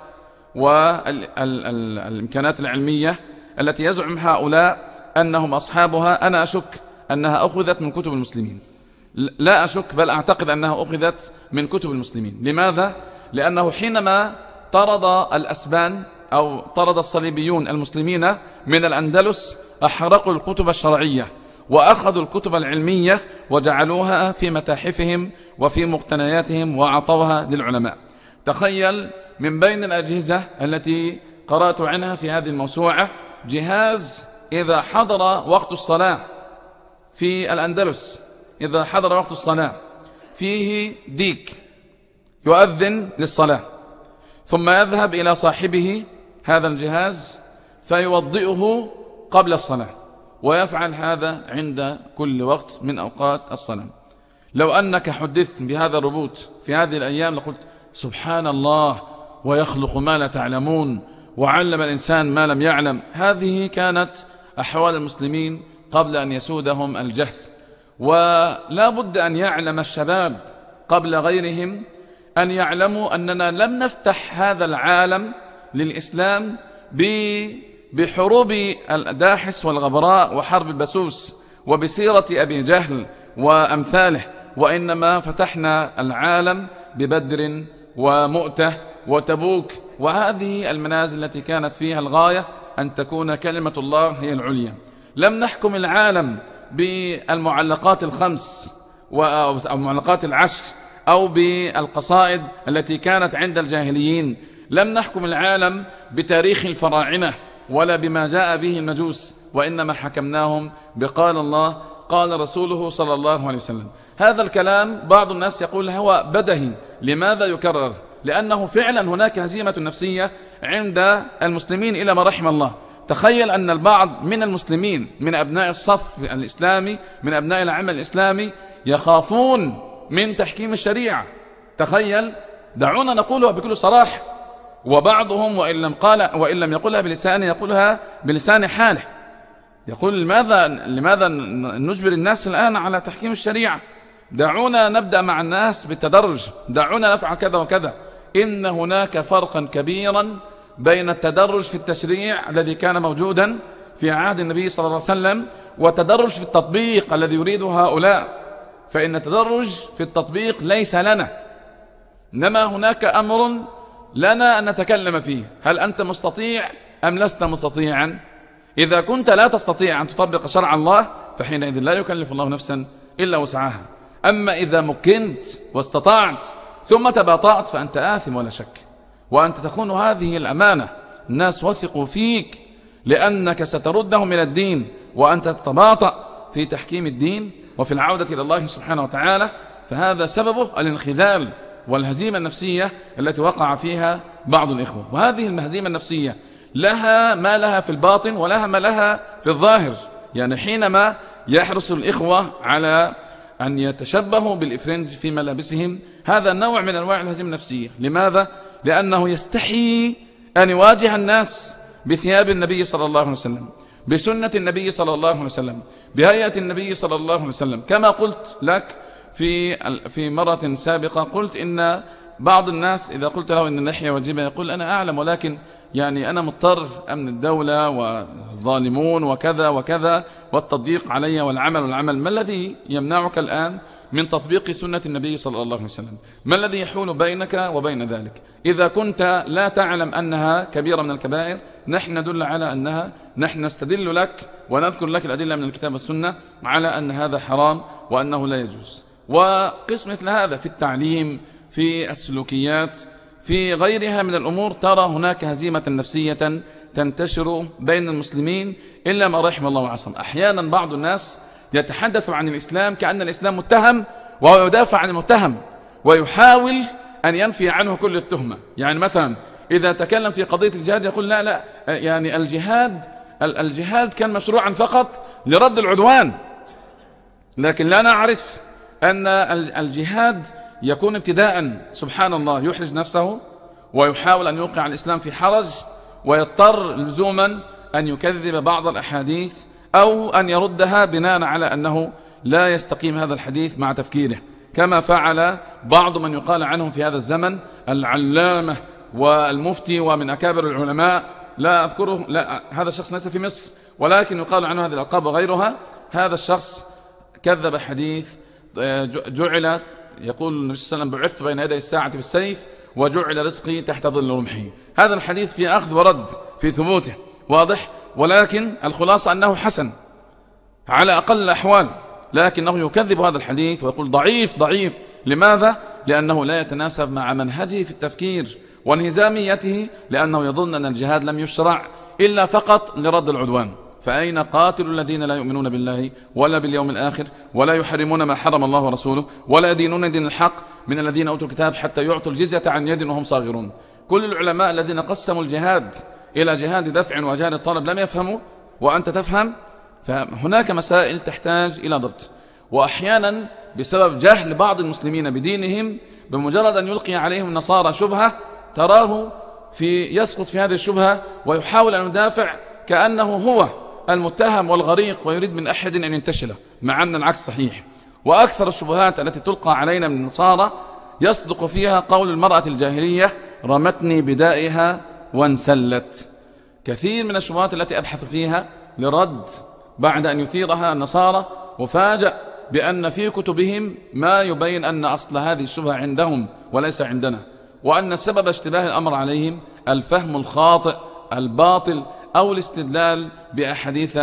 والإمكانات العلمية التي يزعم هؤلاء أنهم أصحابها، أنا أشك أنها أخذت من كتب المسلمين. لا أشك، بل أعتقد أنها أخذت من كتب المسلمين. لماذا؟ لأنه حينما طرد الأسبان أو طرد الصليبيون المسلمين من الأندلس، أحرقوا الكتب الشرعية وأخذوا الكتب العلمية وجعلوها في متاحفهم وفي مقتنياتهم وأعطوها للعلماء. تخيل من بين الأجهزة التي قرأت عنها في هذه الموسوعة جهاز إذا حضر وقت الصلاة في الأندلس، إذا حضر وقت الصلاة فيه ديك يؤذن للصلاة، ثم يذهب إلى صاحبه هذا الجهاز فيوضئه قبل الصلاة، ويفعل هذا عند كل وقت من أوقات الصلاة. لو أنك حدثت بهذا الروبوت في هذه الأيام لقلت سبحان الله، ويخلق ما لا تعلمون، وعلم الإنسان ما لم يعلم. هذه كانت أحوال المسلمين قبل أن يسودهم الجهل. ولا بد أن يعلم الشباب قبل غيرهم أن يعلموا أننا لم نفتح هذا العالم للإسلام بحروب الداحس والغبراء وحرب البسوس وبسيرة أبي جهل وأمثاله، وإنما فتحنا العالم ببدر ومؤتة وتبوك، وهذه المنازل التي كانت فيها الغاية أن تكون كلمة الله هي العليا. لم نحكم العالم بالمعلقات الخمس أو المعلقات العشر أو بالقصائد التي كانت عند الجاهليين. لم نحكم العالم بتاريخ الفراعنة ولا بما جاء به المجوس، وإنما حكمناهم بقال الله قال رسوله صلى الله عليه وسلم. هذا الكلام بعض الناس يقول هو بدهي. لماذا يكرر؟ لأنه فعلا هناك هزيمة نفسية عند المسلمين إلى ما رحم الله. تخيل أن البعض من المسلمين من أبناء الصف الإسلامي، من أبناء العمل الإسلامي، يخافون من تحكيم الشريعة. تخيل، دعونا نقولها بكل صراحة. وبعضهم وإن لم يقولها بلسانه يقولها بلسان حاله، يقول لماذا نجبر الناس الآن على تحكيم الشريعة؟ دعونا نبدأ مع الناس بالتدرج، دعونا نفعل كذا وكذا. إن هناك فرقا كبيرا بين التدرج في التشريع الذي كان موجودا في عهد النبي صلى الله عليه وسلم والتدرج في التطبيق الذي يريده هؤلاء. فإن التدرج في التطبيق ليس لنا، إنما هناك أمر لنا أن نتكلم فيه. هل أنت مستطيع أم لست مستطيعا؟ إذا كنت لا تستطيع أن تطبق شرع الله فحينئذ لا يكلف الله نفسا إلا وسعها. أما إذا مكنت واستطعت ثم تباطأت فأنت آثم ولا شك، وأنت تخون هذه الأمانة. الناس وثقوا فيك لأنك ستردهم إلى الدين، وأنت تتباطأ في تحكيم الدين وفي العودة إلى الله سبحانه وتعالى. فهذا سببه الانخذال والهزيمة النفسية التي وقع فيها بعض الإخوة. وهذه الهزيمة النفسية لها ما لها في الباطن ولها ما لها في الظاهر. يعني حينما يحرص الإخوة على أن يتشبهوا بالإفرنج في ملابسهم، هذا نوع من أنواع الهزيمة النفسية. لماذا؟ لأنه يستحي أن يواجه الناس بثياب النبي صلى الله عليه وسلم، بسنة النبي صلى الله عليه وسلم، بهيئة النبي صلى الله عليه وسلم. كما قلت لك في مرة سابقة، قلت إن بعض الناس إذا قلت له إن اللحية واجبة يقول أنا أعلم، ولكن يعني أنا مضطر، أمن الدولة والظالمون وكذا وكذا والتضييق علي والعمل. ما الذي يمنعك الآن من تطبيق سنة النبي صلى الله عليه وسلم؟ ما الذي يحول بينك وبين ذلك؟ إذا كنت لا تعلم أنها كبيرة من الكبائر، نحن ندل على أنها، نحن نستدل لك ونذكر لك الأدلة من الكتاب والسنة على أن هذا حرام وأنه لا يجوز. وقسم مثل هذا في التعليم، في السلوكيات، في غيرها من الأمور، ترى هناك هزيمة نفسية تنتشر بين المسلمين إلا ما رحم الله وعصم. أحيانا بعض الناس يتحدث عن الإسلام كأن الإسلام متهم، وهو يدافع عن المتهم ويحاول أن ينفي عنه كل التهمة. يعني مثلا إذا تكلم في قضية الجهاد يقول لا يعني الجهاد كان مشروعا فقط لرد العدوان، لكن لا نعرف أن الجهاد يكون ابتداء سبحان الله يحرج نفسه ويحاول أن يوقع الإسلام في حرج، ويضطر لزوما أن يكذب بعض الأحاديث أو أن يردها بناء على أنه لا يستقيم هذا الحديث مع تفكيره، كما فعل بعض من يقال عنهم في هذا الزمن العلامة والمفتي ومن أكابر العلماء، لا أذكره، لا هذا الشخص ليس في مصر ولكن يقال عنه هذه الألقاب وغيرها. هذا الشخص كذب حديث جعل، يقول النبي صلى الله عليه وسلم بعثت بين يدي الساعة بالسيف وجعل رزقي تحت ظل رمحي. هذا الحديث في أخذ ورد في ثبوته واضح، ولكن الخلاصة أنه حسن على أقل الأحوال، لكنه يكذب هذا الحديث ويقول ضعيف. لماذا؟ لأنه لا يتناسب مع منهجه في التفكير وانهزاميته، لأنه يظن أن الجهاد لم يشرع إلا فقط لرد العدوان. فأين قاتل الذين لا يؤمنون بالله ولا باليوم الآخر ولا يحرمون ما حرم الله ورسوله ولا يدينون دين الحق من الذين أوتوا الكتاب حتى يعطوا الجزية عن يد وهم صاغرون؟ كل العلماء الذين قسموا الجهاد إلى جهاد دفع وجهاد طلب لم يفهموا وأنت تفهم. فهناك مسائل تحتاج إلى ضبط، وأحيانا بسبب جهل بعض المسلمين بدينهم، بمجرد أن يلقي عليهم النصارى شبهة تراه يسقط في هذه الشبهة ويحاول أن يدافع كأنه هو المتهم والغريق، ويريد من أحد أن ينتشله، مع أن العكس صحيح. وأكثر الشبهات التي تلقى علينا من النصارى يصدق فيها قول المرأة الجاهلية رمتني بدائها وانسلت. كثير من الشبهات التي أبحث فيها لرد بعد أن يثيرها النصارى، وفاجأ بأن في كتبهم ما يبين أن أصل هذه الشبهة عندهم وليس عندنا، وأن سبب اشتباه الأمر عليهم الفهم الخاطئ الباطل أو الاستدلال بأحاديث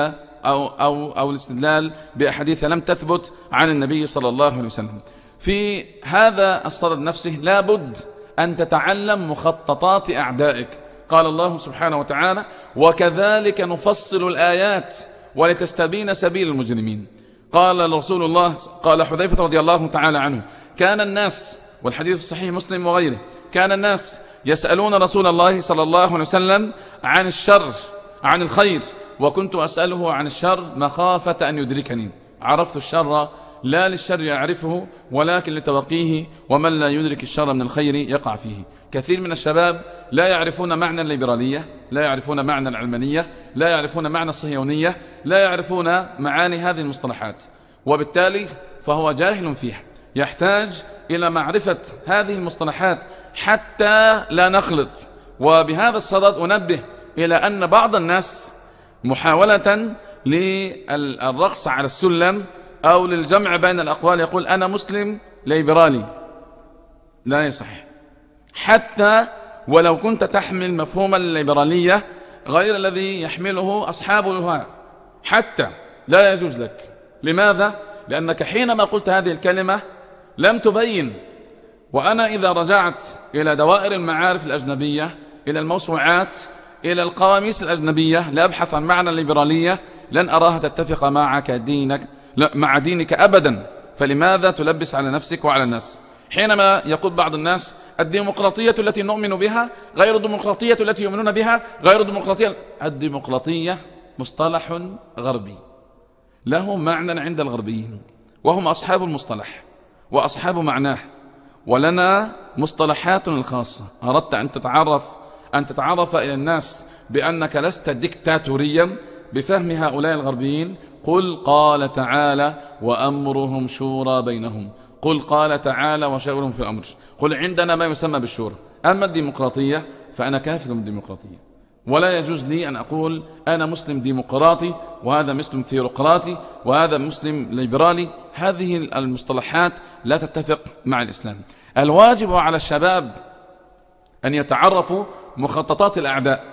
أو الاستدلال بأحاديث لم تثبت عن النبي صلى الله عليه وسلم. في هذا الصدد نفسه لابد أن تتعلم مخططات أعدائك. قال الله سبحانه وتعالى وكذلك نفصل الآيات ولتستبين سبيل المجرمين. قال رسول الله، قال حذيفة رضي الله تعالى عنه كان الناس، والحديث في صحيح مسلم وغيره، كان الناس يسألون رسول الله صلى الله عليه وسلم عن الشر عن الخير، وكنت أسأله عن الشر مخافة أن يدركني. عرفت الشر لا للشر يعرفه ولكن لتوقيه، ومن لا يدرك الشر من الخير يقع فيه. كثير من الشباب لا يعرفون معنى الليبرالية، لا يعرفون معنى العلمانية، لا يعرفون معنى الصهيونية، لا يعرفون معاني هذه المصطلحات، وبالتالي فهو جاهل فيها. يحتاج إلى معرفة هذه المصطلحات حتى لا نخلط. وبهذا الصدد أنبه إلى أن بعض الناس محاولة للرقص على السلم أو للجمع بين الأقوال يقول أنا مسلم ليبرالي. لا يصح، حتى ولو كنت تحمل مفهوم الليبرالية غير الذي يحمله أصحاب الوهاء، حتى لا يجوز لك. لماذا؟ لأنك حينما قلت هذه الكلمة لم تبين. وأنا إذا رجعت إلى دوائر المعارف الأجنبية، إلى الموسوعات، إلى القواميس الأجنبية لأبحث عن معنى الليبرالية، لن أراها تتفق مع دينك أبدا. فلماذا تلبس على نفسك وعلى الناس؟ حينما يقول بعض الناس الديمقراطية التي نؤمن بها غير الديمقراطية التي يؤمنون بها غير الديمقراطية. الديمقراطية مصطلح غربي له معنى عند الغربيين، وهم أصحاب المصطلح وأصحاب معناه، ولنا مصطلحاتنا الخاصة. أردت أن تتعرف إلى الناس بأنك لست ديكتاتوريا بفهم هؤلاء الغربيين. قل قال تعالى وأمرهم شورى بينهم، قل قال تعالى وشاورهم في الأمر، قل عندنا ما يسمى بالشورى. أما الديمقراطية فأنا كافر بالديمقراطية، ولا يجوز لي أن أقول أنا مسلم ديمقراطي وهذا مسلم ثيروقراطي وهذا مسلم ليبرالي. هذه المصطلحات لا تتفق مع الإسلام. الواجب على الشباب أن يتعرفوا مخططات الأعداء.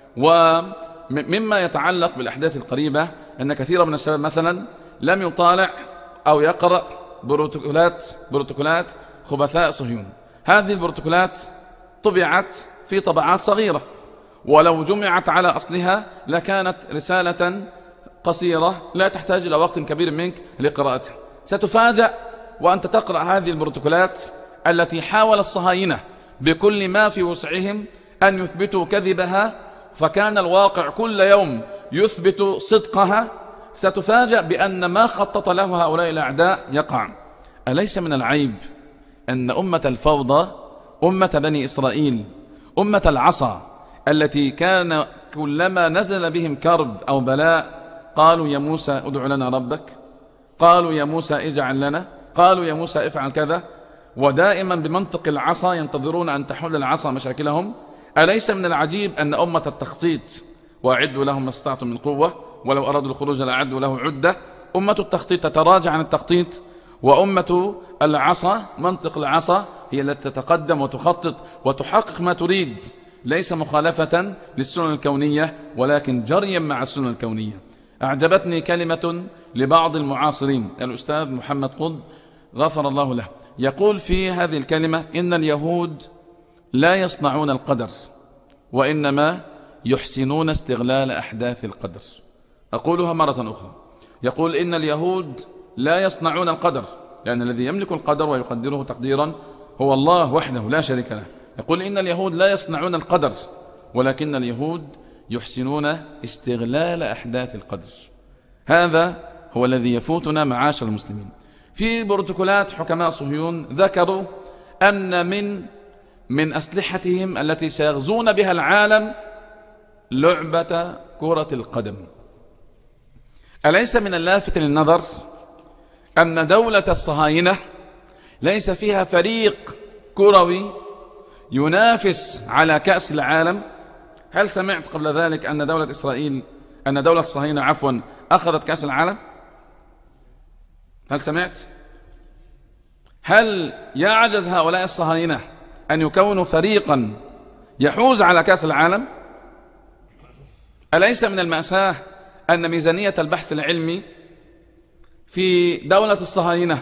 ومما يتعلق بالأحداث القريبة أن كثيرا من الشباب مثلا لم يطالع أو يقرأ بروتوكولات خبثاء صهيون. هذه البروتوكولات طبعت في طبعات صغيرة، ولو جمعت على أصلها لكانت رسالة قصيرة لا تحتاج إلى وقت كبير منك لقراءتها. ستفاجأ وأنت تقرأ هذه البروتوكولات التي حاول الصهاينة بكل ما في وسعهم أن يثبتوا كذبها، فكان الواقع كل يوم يثبت صدقها. ستفاجأ بأن ما خطط له هؤلاء الأعداء يقع. أليس من العيب أن أمة الفوضى، أمة بني إسرائيل، أمة العصا التي كان كلما نزل بهم كرب أو بلاء قالوا يا موسى ادع لنا ربك، قالوا يا موسى اجعل لنا، قالوا يا موسى افعل كذا، ودائما بمنطق العصا ينتظرون أن تحل العصا مشاكلهم. أليس من العجيب أن أمة التخطيط وأعدوا لهم ما استطعتم من قوة ولو أرادوا الخروج لأعدوا له عدة، أمة التخطيط تتراجع عن التخطيط، وأمة العصا منطق العصا هي التي تتقدم وتخطط وتحقق ما تريد، ليس مخالفة للسنن الكونية ولكن جريا مع السنن الكونية. أعجبتني كلمة لبعض المعاصرين، الأستاذ محمد قطب غفر الله له، يقول في هذه الكلمة إن اليهود لا يصنعون القدر وإنما يحسنون استغلال أحداث القدر. أقولها مرة أخرى، يقول إن اليهود لا يصنعون القدر، لأن الذي يملك القدر ويقدره تقديرا هو الله وحده لا شريك له. يقول إن اليهود لا يصنعون القدر ولكن اليهود يحسنون استغلال أحداث القدر. هذا هو الذي يفوتنا معاشر المسلمين. في بروتوكولات حكماء صهيون ذكروا أن من أسلحتهم التي سيغزون بها العالم لعبة كرة القدم. أليس من اللافت للنظر أن دولة الصهاينة ليس فيها فريق كروي ينافس على كأس العالم؟ هل سمعت قبل ذلك أن دولة الصهاينة أخذت كأس العالم؟ هل سمعت؟ هل يعجز هؤلاء الصهاينة أن يكونوا فريقا يحوز على كأس العالم؟ أليس من المأساة أن ميزانية البحث العلمي في دولة الصهاينة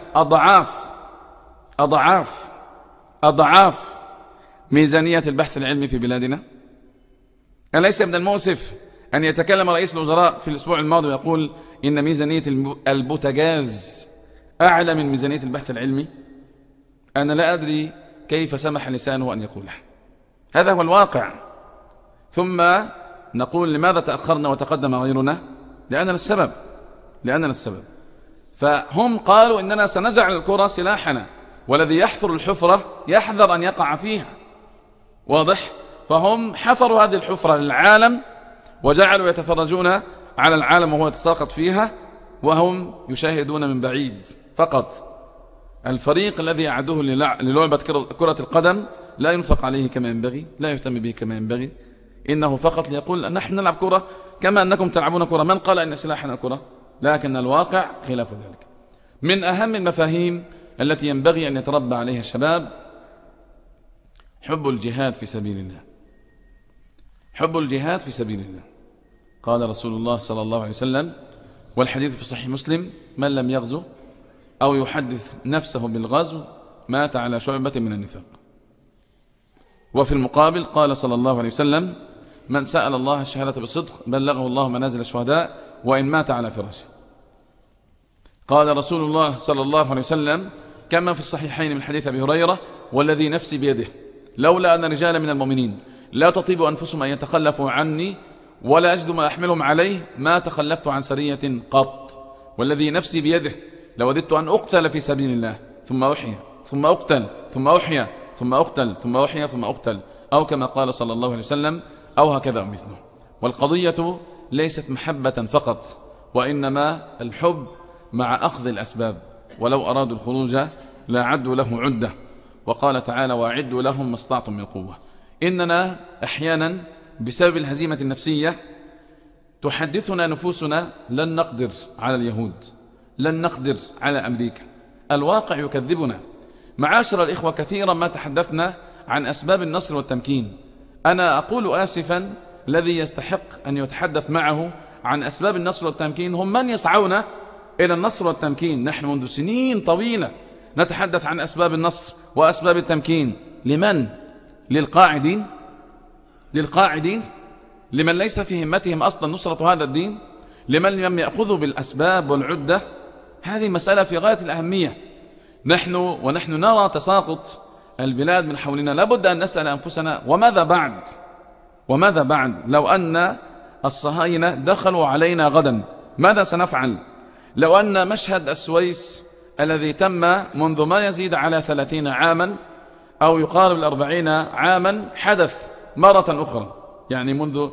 أضعاف ميزانية البحث العلمي في بلادنا؟ أليس من المؤسف أن يتكلم رئيس الوزراء في الأسبوع الماضي ويقول إن ميزانية البوتاجاز أعلى من ميزانية البحث العلمي؟ أنا لا أدري كيف سمح لسانه أن يقوله. هذا هو الواقع. ثم نقول لماذا تأخرنا وتقدم غيرنا؟ لأننا السبب. فهم قالوا إننا سنجعل الكرة سلاحنا، والذي يحفر الحفرة يحذر أن يقع فيها. واضح؟ فهم حفروا هذه الحفرة للعالم وجعلوا يتفرجون على العالم وهو يتساقط فيها وهم يشاهدون من بعيد فقط. الفريق الذي أعدوه للعبة كرة القدم لا ينفق عليه كما ينبغي، لا يهتم به كما ينبغي، إنه فقط ليقول نحن نلعب كرة كما أنكم تلعبون كرة. من قال أن سلاحنا الكرة؟ لكن الواقع خلاف ذلك. من أهم المفاهيم التي ينبغي أن يتربى عليها الشباب حب الجهاد في سبيل الله. حب الجهاد في سبيل الله. قال رسول الله صلى الله عليه وسلم، والحديث في صحيح مسلم: من لم يغزو أو يحدث نفسه بالغزو مات على شعبة من النفاق. وفي المقابل قال صلى الله عليه وسلم: من سأل الله الشهادة بالصدق بلغه الله منازل الشهداء وإن مات على فراشه. قال رسول الله صلى الله عليه وسلم كما في الصحيحين من حديث أبي هريرة: والذي نفسي بيده لولا أن رجالا من المؤمنين لا تطيب أنفسهم أن يتخلفوا عني ولا أجد ما أحملهم عليه ما تخلفت عن سرية قط. والذي نفسي بيده لوددت أن أقتل في سبيل الله ثم أحيا ثم أقتل ثم أحيا ثم أقتل ثم أحيا ثم أقتل، أو كما قال صلى الله عليه وسلم، أو هكذا مثله. والقضية ليست محبة فقط، وإنما الحب مع أخذ الأسباب، ولو أرادوا الخروج لأعدوا له عدة. وقال تعالى: وأعدوا لهم ما استطعتم من قوة. إننا أحيانا بسبب الهزيمة النفسية تحدثنا نفوسنا لن نقدر على اليهود، لن نقدر على أمريكا. الواقع يكذبنا. معاشر الإخوة، كثيرا ما تحدثنا عن أسباب النصر والتمكين. أنا أقول آسفا، الذي يستحق أن يتحدث معه عن أسباب النصر والتمكين هم من يسعون إلى النصر والتمكين. نحن منذ سنين طويلة نتحدث عن أسباب النصر وأسباب التمكين. لمن؟ للقاعدين؟ للقاعدين؟ لمن ليس في همتهم أصلا نصرة هذا الدين؟ لمن لم يأخذوا بالأسباب والعدة؟ هذه مسألة في غاية الأهمية. ونحن نرى تساقط البلاد من حولنا. لابد أن نسأل أنفسنا: وماذا بعد؟ وماذا بعد؟ لو أن الصهاينة دخلوا علينا غدا ماذا سنفعل؟ لو أن مشهد السويس الذي تم منذ ما يزيد على 30 عاما أو يقارب 40 عاما حدث مرة أخرى، يعني منذ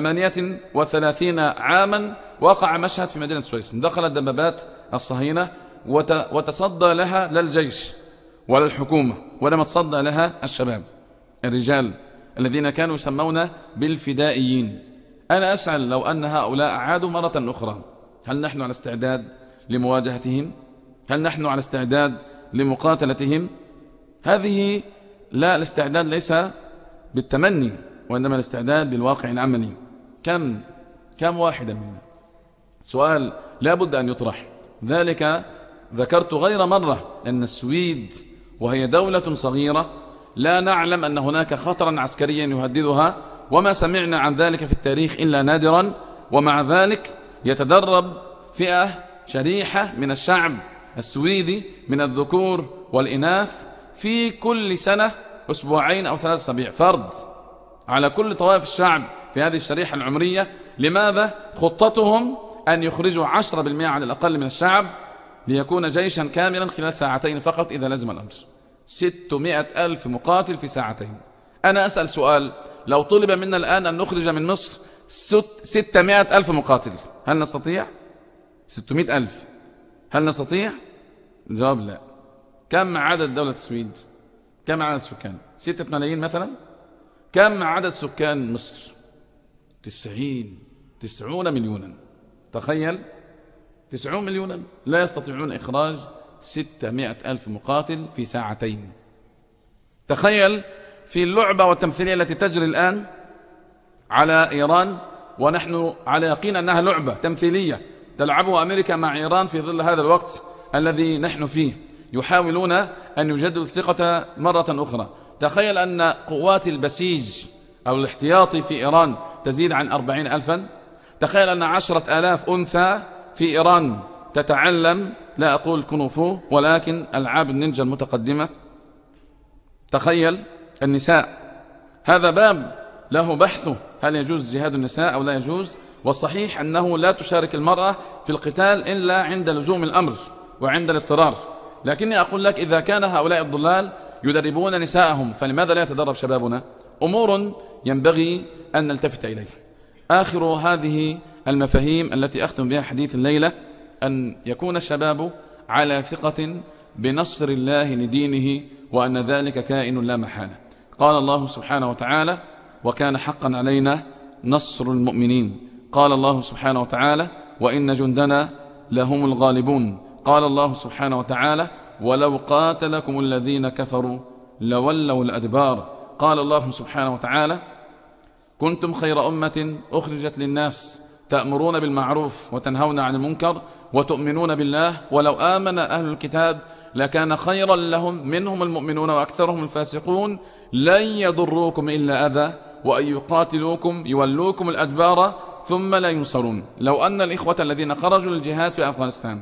38 عاما وقع مشهد في مدينة السويس، دخلت دبابات الصهاينة وتصدى لها لا الجيش ولا الحكومة، ولم تصدى لها الشباب الرجال الذين كانوا يسمون بالفدائيين. أنا أسأل: لو أن هؤلاء عادوا مرة أخرى، هل نحن على استعداد لمواجهتهم؟ هل نحن على استعداد لمقاتلتهم؟ هذه لا، الاستعداد ليس بالتمني، وإنما الاستعداد بالواقع العملي. كم واحدا منا؟ سؤال لا بد أن يطرح. ذلك ذكرت غير مرة أن السويد وهي دولة صغيرة لا نعلم أن هناك خطرا عسكريا يهددها، وما سمعنا عن ذلك في التاريخ إلا نادرا، ومع ذلك يتدرب فئة شريحة من الشعب السويدي من الذكور والإناث في كل سنة 2 أو 3 أسابيع فرد على كل طوائف الشعب في هذه الشريحة العمرية. لماذا؟ خطتهم أن يخرجوا 10% على الأقل من الشعب ليكون جيشا كاملا خلال 2 ساعات فقط إذا لزم الأمر. 600,000 مقاتل في 2 ساعات. أنا أسأل سؤال: لو طلب منا الآن أن نخرج من مصر 600,000 مقاتل، هل نستطيع؟ 600,000 هل نستطيع؟ الجواب لا. كم عدد دولة السويد؟ كم عدد السكان؟ 6 ملايين مثلا. كم عدد سكان مصر؟ 90 مليونا. تخيل، 90 مليونا لا يستطيعون إخراج 600,000 مقاتل في 2 ساعات. تخيل في اللعبة والتمثيلية التي تجري الآن على إيران، ونحن على يقين أنها لعبة تمثيلية تلعبها أمريكا مع إيران في ظل هذا الوقت الذي نحن فيه، يحاولون أن يجددوا الثقة مرة أخرى. تخيل أن قوات البسيج أو الاحتياطي في إيران تزيد عن 40,000. تخيل أن 10,000 أنثى في إيران تتعلم، لا أقول كونغفو، ولكن ألعاب النينجا المتقدمة. تخيل النساء، هذا باب له بحثه، هل يجوز جهاد النساء أو لا يجوز؟ والصحيح أنه لا تشارك المرأة في القتال إلا عند لزوم الأمر وعند الاضطرار. لكني أقول لك: إذا كان هؤلاء الضلال يدربون نساءهم فلماذا لا يتدرب شبابنا؟ أمور ينبغي أن نلتفت إليه. آخر هذه المفاهيم التي أختم بها حديث الليلة أن يكون الشباب على ثقة بنصر الله لدينه، وأن ذلك كائن لا محالة. قال الله سبحانه وتعالى: وكان حقا علينا نصر المؤمنين. قال الله سبحانه وتعالى: وإن جندنا لهم الغالبون. قال الله سبحانه وتعالى: ولو قاتلكم الذين كفروا لولوا الأدبار. قال الله سبحانه وتعالى: كنتم خير أمة أخرجت للناس تأمرون بالمعروف وتنهون عن المنكر وتؤمنون بالله ولو آمن أهل الكتاب لكان خيرا لهم منهم المؤمنون وأكثرهم الفاسقون لن يضروكم إلا أذى وأن يقاتلوكم يولوكم الأدبار ثم لا ينصرون. لو أن الإخوة الذين خرجوا للجهاد في أفغانستان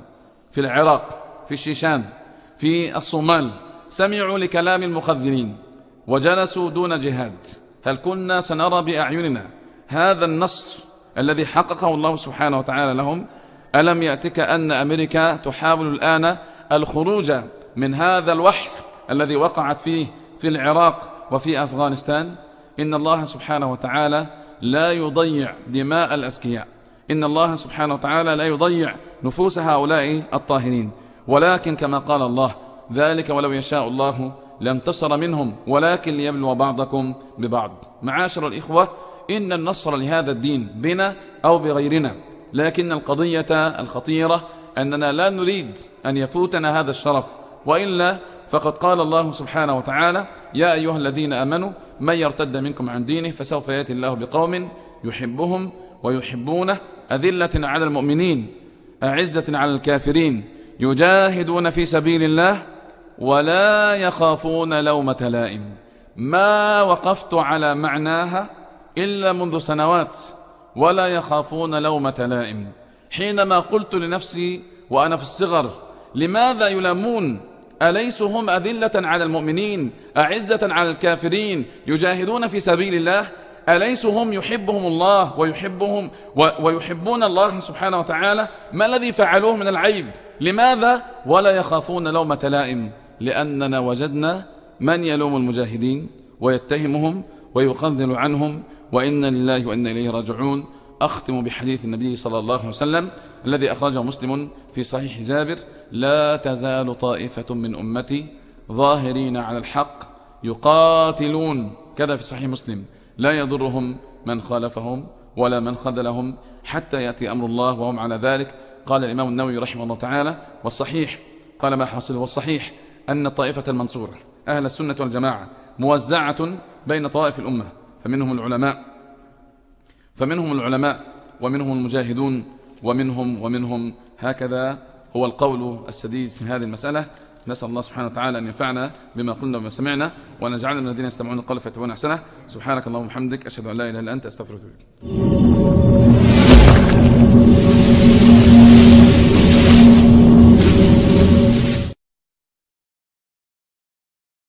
في العراق، في الشيشان، في الصومال، سمعوا لكلام المخذلين وجلسوا دون جهاد، هل كنا سنرى بأعيننا هذا النصر الذي حققه الله سبحانه وتعالى لهم؟ ألم يأتك أن أمريكا تحاول الآن الخروج من هذا الوحش الذي وقعت فيه في العراق وفي أفغانستان؟ إن الله سبحانه وتعالى لا يضيع دماء الأزكياء، إن الله سبحانه وتعالى لا يضيع نفوس هؤلاء الطاهرين، ولكن كما قال الله ذلك ولو يشاء الله لانتصر منهم ولكن ليبلو بعضكم ببعض. معاشر الإخوة، إن النصر لهذا الدين بنا أو بغيرنا، لكن القضية الخطيرة أننا لا نريد أن يفوتنا هذا الشرف، وإلا فقد قال الله سبحانه وتعالى يا أيها الذين آمنوا من يرتد منكم عن دينه فسوف يأتي الله بقوم يحبهم ويحبونه أذلة على المؤمنين أعزة على الكافرين يجاهدون في سبيل الله ولا يخافون لومة لائم. ما وقفت على معناها إلا منذ سنوات، ولا يخافون لومة لائم. حينما قلت لنفسي وأنا في الصغر لماذا يلامون؟ أليسوا هم أذلة على المؤمنين أعزة على الكافرين يجاهدون في سبيل الله؟ أليسوا هم يحبهم الله ويحبون الله سبحانه وتعالى؟ ما الذي فعلوه من العيب؟ لماذا ولا يخافون لومة لائم؟ لأننا وجدنا من يلوم المجاهدين ويتهمهم ويخذل عنهم، وإنا لله وإنا إليه راجعون. أختم بحديث النبي صلى الله عليه وسلم الذي أخرجه مسلم في صحيح جابر: لا تزال طائفة من أمتي ظاهرين على الحق يقاتلون، كذا في صحيح مسلم، لا يضرهم من خالفهم ولا من خذلهم حتى يأتي أمر الله وهم على ذلك. قال الإمام النووي رحمه الله تعالى: والصحيح، قال ما حاصله، والصحيح أن الطائفة المنصورة أهل السنة والجماعة موزعة بين طوائف الأمة، فمنهم العلماء ومنهم المجاهدون ومنهم هكذا هو القول السديد في هذه المسألة. نسأل الله سبحانه وتعالى أن ينفعنا بما قلنا وما سمعنا، وأن يجعلنا من الذين يستمعون القول فيتبعون أحسنه. سبحانك اللهم وبحمدك، أشهد أن لا إله إلا أنت، أستغفرك.